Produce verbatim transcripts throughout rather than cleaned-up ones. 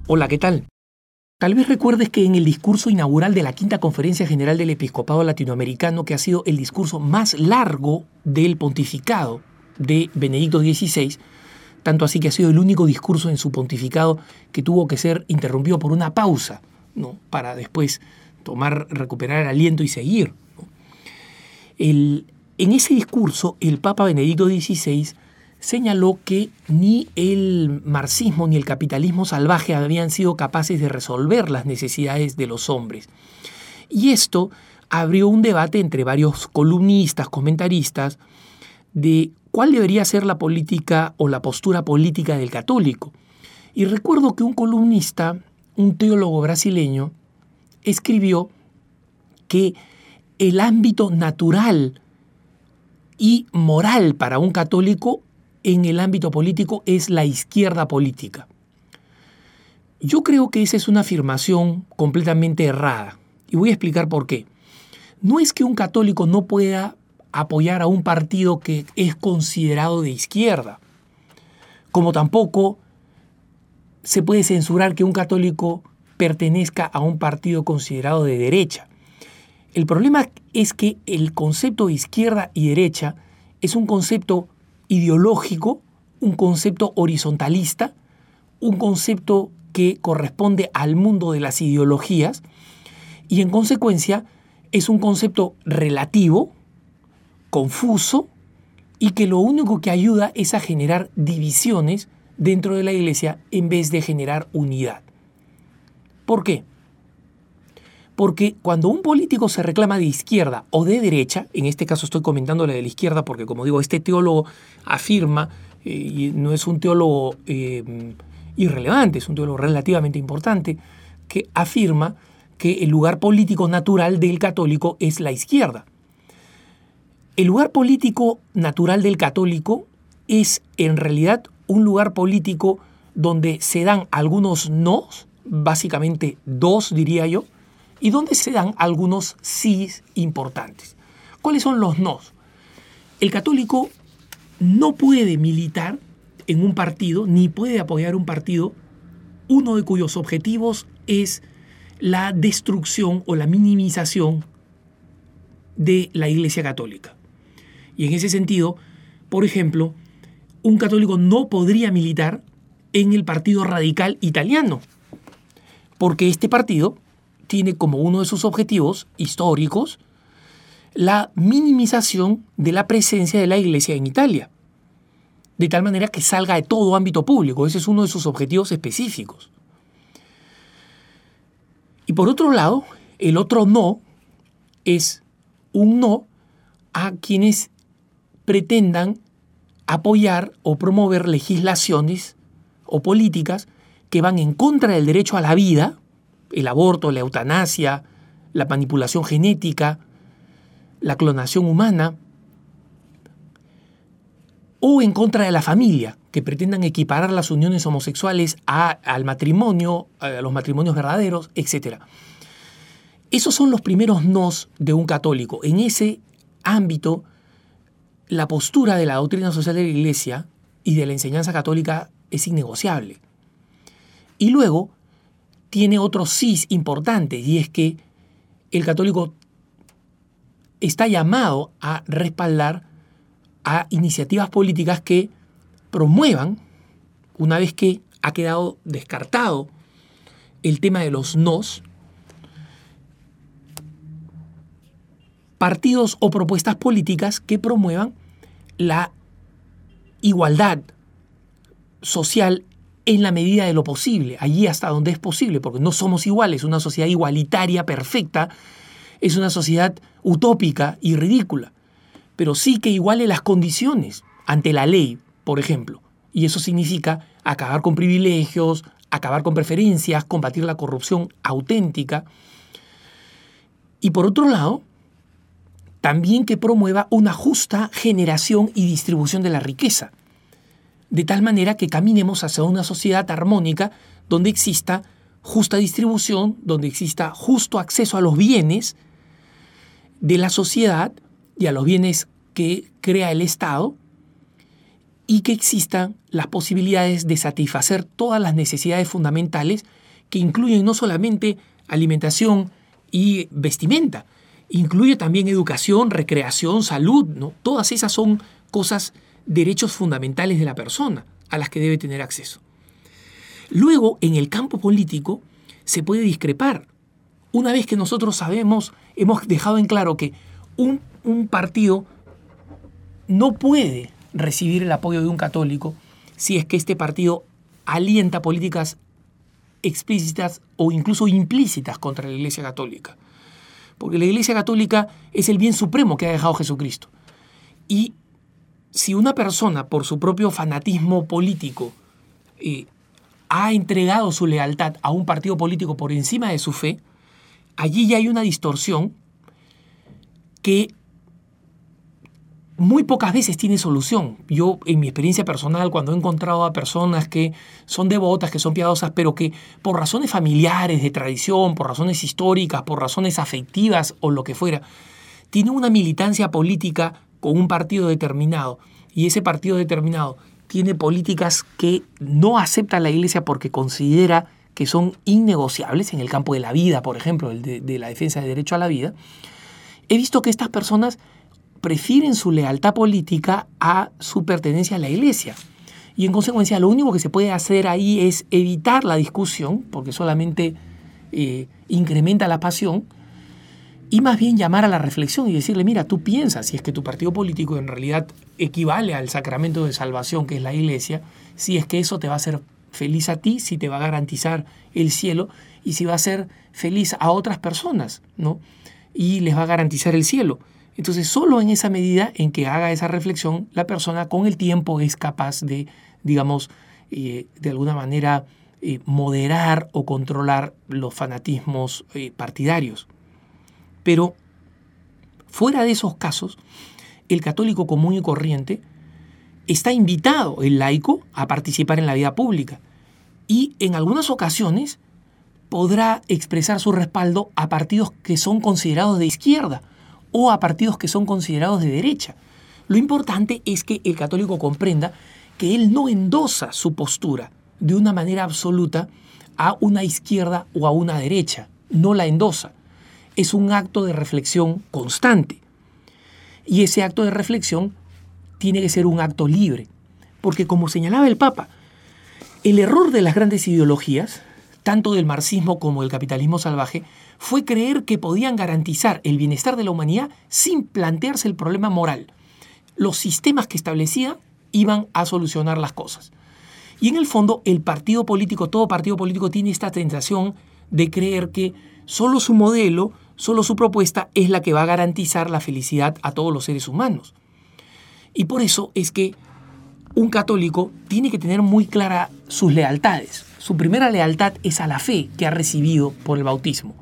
Hola, ¿qué tal? Tal vez recuerdes que en el discurso inaugural de la Quinta Conferencia General del Episcopado Latinoamericano, que ha sido el discurso más largo del pontificado de Benedicto dieciséis, tanto así que ha sido el único discurso en su pontificado que tuvo que ser interrumpido por una pausa, ¿no?, para después tomar, recuperar el aliento y seguir, ¿no? El, en ese discurso, el Papa Benedicto dieciséis señaló que ni el marxismo ni el capitalismo salvaje habían sido capaces de resolver las necesidades de los hombres. Y esto abrió un debate entre varios columnistas, comentaristas, de cuál debería ser la política o la postura política del católico. Y recuerdo que un columnista, un teólogo brasileño, escribió que el ámbito natural y moral para un católico en el ámbito político es la izquierda política. Yo creo que esa es una afirmación completamente errada y voy a explicar por qué. No es que un católico no pueda apoyar a un partido que es considerado de izquierda, como tampoco se puede censurar que un católico pertenezca a un partido considerado de derecha. El problema es que el concepto de izquierda y derecha es un concepto ideológico, un concepto horizontalista, un concepto que corresponde al mundo de las ideologías y en consecuencia es un concepto relativo, confuso y que lo único que ayuda es a generar divisiones dentro de la Iglesia en vez de generar unidad. ¿Por qué? Porque cuando un político se reclama de izquierda o de derecha, en este caso estoy comentando la de la izquierda porque, como digo, este teólogo afirma, eh, y no es un teólogo eh, irrelevante, es un teólogo relativamente importante, que afirma que el lugar político natural del católico es la izquierda. El lugar político natural del católico es en realidad un lugar político donde se dan algunos nos, básicamente dos diría yo, y donde se dan algunos sís importantes. ¿Cuáles son los nos? El católico no puede militar en un partido, ni puede apoyar un partido, uno de cuyos objetivos es la destrucción o la minimización de la Iglesia Católica. Y en ese sentido, por ejemplo, un católico no podría militar en el Partido Radical Italiano, porque este partido tiene como uno de sus objetivos históricos la minimización de la presencia de la Iglesia en Italia, de tal manera que salga de todo ámbito público. Ese es uno de sus objetivos específicos. Y por otro lado, el otro no es un no a quienes pretendan apoyar o promover legislaciones o políticas que van en contra del derecho a la vida, el aborto, la eutanasia, la manipulación genética, la clonación humana, o en contra de la familia, que pretendan equiparar las uniones homosexuales a, al matrimonio, a los matrimonios verdaderos, etcétera. Esos son los primeros nos de un católico. En ese ámbito, la postura de la doctrina social de la Iglesia y de la enseñanza católica es innegociable. Y luego tiene otro sís importante, y es que el católico está llamado a respaldar a iniciativas políticas que promuevan, una vez que ha quedado descartado el tema de los nos, partidos o propuestas políticas que promuevan la igualdad social en la medida de lo posible, allí hasta donde es posible, porque no somos iguales. Una sociedad igualitaria, perfecta, es una sociedad utópica y ridícula, pero sí que iguale las condiciones ante la ley, por ejemplo. Y eso significa acabar con privilegios, acabar con preferencias, combatir la corrupción auténtica. Y por otro lado, también que promueva una justa generación y distribución de la riqueza, de tal manera que caminemos hacia una sociedad armónica donde exista justa distribución, donde exista justo acceso a los bienes de la sociedad y a los bienes que crea el Estado, y que existan las posibilidades de satisfacer todas las necesidades fundamentales que incluyen no solamente alimentación y vestimenta, incluye también educación, recreación, salud, ¿no? Todas esas son cosas, derechos fundamentales de la persona a las que debe tener acceso. Luego, en el campo político, se puede discrepar. Una vez que nosotros sabemos, hemos dejado en claro que un, un partido no puede recibir el apoyo de un católico si es que este partido alienta políticas explícitas o incluso implícitas contra la Iglesia Católica. Porque la Iglesia Católica es el bien supremo que ha dejado Jesucristo. Y si una persona, por su propio fanatismo político, eh, ha entregado su lealtad a un partido político por encima de su fe, allí ya hay una distorsión que muy pocas veces tiene solución. Yo, en mi experiencia personal, cuando he encontrado a personas que son devotas, que son piadosas, pero que por razones familiares, de tradición, por razones históricas, por razones afectivas o lo que fuera, tienen una militancia política con un partido determinado, y ese partido determinado tiene políticas que no acepta la Iglesia porque considera que son innegociables en el campo de la vida, por ejemplo, el de, de la defensa del derecho a la vida, he visto que estas personas prefieren su lealtad política a su pertenencia a la Iglesia. Y en consecuencia, lo único que se puede hacer ahí es evitar la discusión, porque solamente eh, incrementa la pasión, y más bien llamar a la reflexión y decirle, mira, tú piensas, si es que tu partido político en realidad equivale al sacramento de salvación que es la Iglesia, si es que eso te va a hacer feliz a ti, si te va a garantizar el cielo, y si va a hacer feliz a otras personas, ¿no? Y les va a garantizar el cielo. Entonces, solo en esa medida en que haga esa reflexión, la persona con el tiempo es capaz de, digamos, eh, de alguna manera eh, moderar o controlar los fanatismos eh, partidarios. Pero fuera de esos casos, el católico común y corriente está invitado, el laico, a participar en la vida pública y en algunas ocasiones podrá expresar su respaldo a partidos que son considerados de izquierda o a partidos que son considerados de derecha. Lo importante es que el católico comprenda que él no endosa su postura de una manera absoluta a una izquierda o a una derecha. No la endosa. Es un acto de reflexión constante. Y ese acto de reflexión tiene que ser un acto libre. Porque, como señalaba el Papa, el error de las grandes ideologías, tanto del marxismo como del capitalismo salvaje, fue creer que podían garantizar el bienestar de la humanidad sin plantearse el problema moral. Los sistemas que establecían iban a solucionar las cosas. Y en el fondo, el partido político, todo partido político tiene esta tentación de creer que solo su modelo, solo su propuesta es la que va a garantizar la felicidad a todos los seres humanos. Y por eso es que un católico tiene que tener muy claras sus lealtades. Su primera lealtad es a la fe que ha recibido por el bautismo.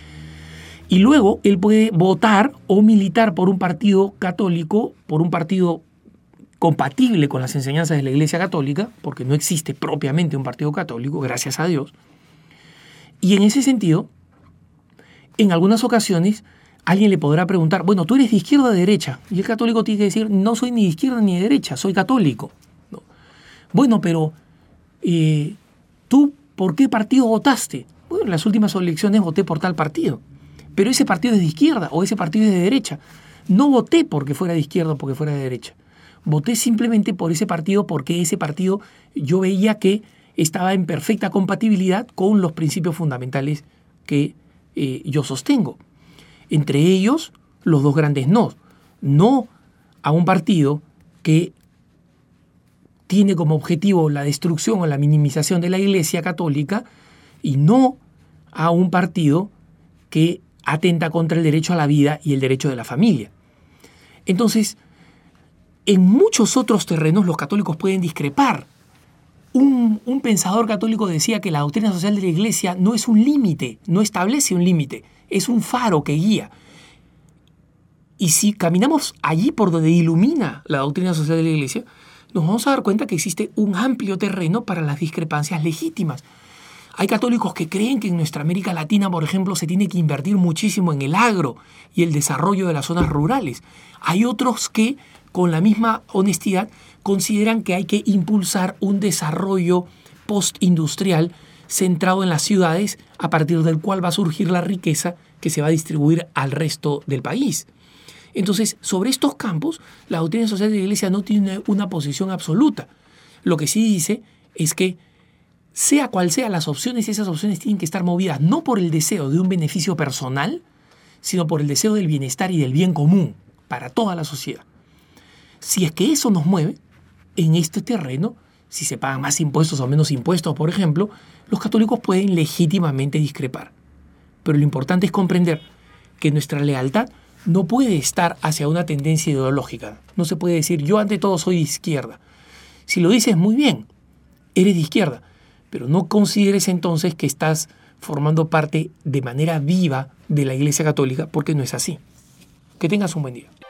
Y luego él puede votar o militar por un partido católico, por un partido compatible con las enseñanzas de la Iglesia Católica, porque no existe propiamente un partido católico, gracias a Dios. Y en ese sentido, en algunas ocasiones, alguien le podrá preguntar, bueno, ¿tú eres de izquierda o de derecha? Y el católico tiene que decir, no soy ni de izquierda ni de derecha, soy católico. ¿No? Bueno, pero eh, ¿tú por qué partido votaste? Bueno, en las últimas elecciones voté por tal partido. Pero ese partido es de izquierda o ese partido es de derecha. No voté porque fuera de izquierda o porque fuera de derecha. Voté simplemente por ese partido porque ese partido yo veía que estaba en perfecta compatibilidad con los principios fundamentales que eh, yo sostengo. Entre ellos, los dos grandes no. No a un partido que tiene como objetivo la destrucción o la minimización de la Iglesia Católica y no a un partido que atenta contra el derecho a la vida y el derecho de la familia. Entonces, en muchos otros terrenos los católicos pueden discrepar. Un, un pensador católico decía que la doctrina social de la Iglesia no es un límite, no establece un límite, es un faro que guía. Y si caminamos allí por donde ilumina la doctrina social de la Iglesia, nos vamos a dar cuenta que existe un amplio terreno para las discrepancias legítimas. Hay católicos que creen que en nuestra América Latina, por ejemplo, se tiene que invertir muchísimo en el agro y el desarrollo de las zonas rurales. Hay otros que, con la misma honestidad, consideran que hay que impulsar un desarrollo postindustrial centrado en las ciudades, a partir del cual va a surgir la riqueza que se va a distribuir al resto del país. Entonces, sobre estos campos, la doctrina social de la Iglesia no tiene una posición absoluta. Lo que sí dice es que, sea cual sean las opciones, esas opciones tienen que estar movidas no por el deseo de un beneficio personal, sino por el deseo del bienestar y del bien común para toda la sociedad. Si es que eso nos mueve, en este terreno, si se pagan más impuestos o menos impuestos, por ejemplo, los católicos pueden legítimamente discrepar. Pero lo importante es comprender que nuestra lealtad no puede estar hacia una tendencia ideológica. No se puede decir, yo ante todo soy de izquierda. Si lo dices muy bien, eres de izquierda, pero no consideres entonces que estás formando parte de manera viva de la Iglesia Católica, porque no es así. Que tengas un buen día.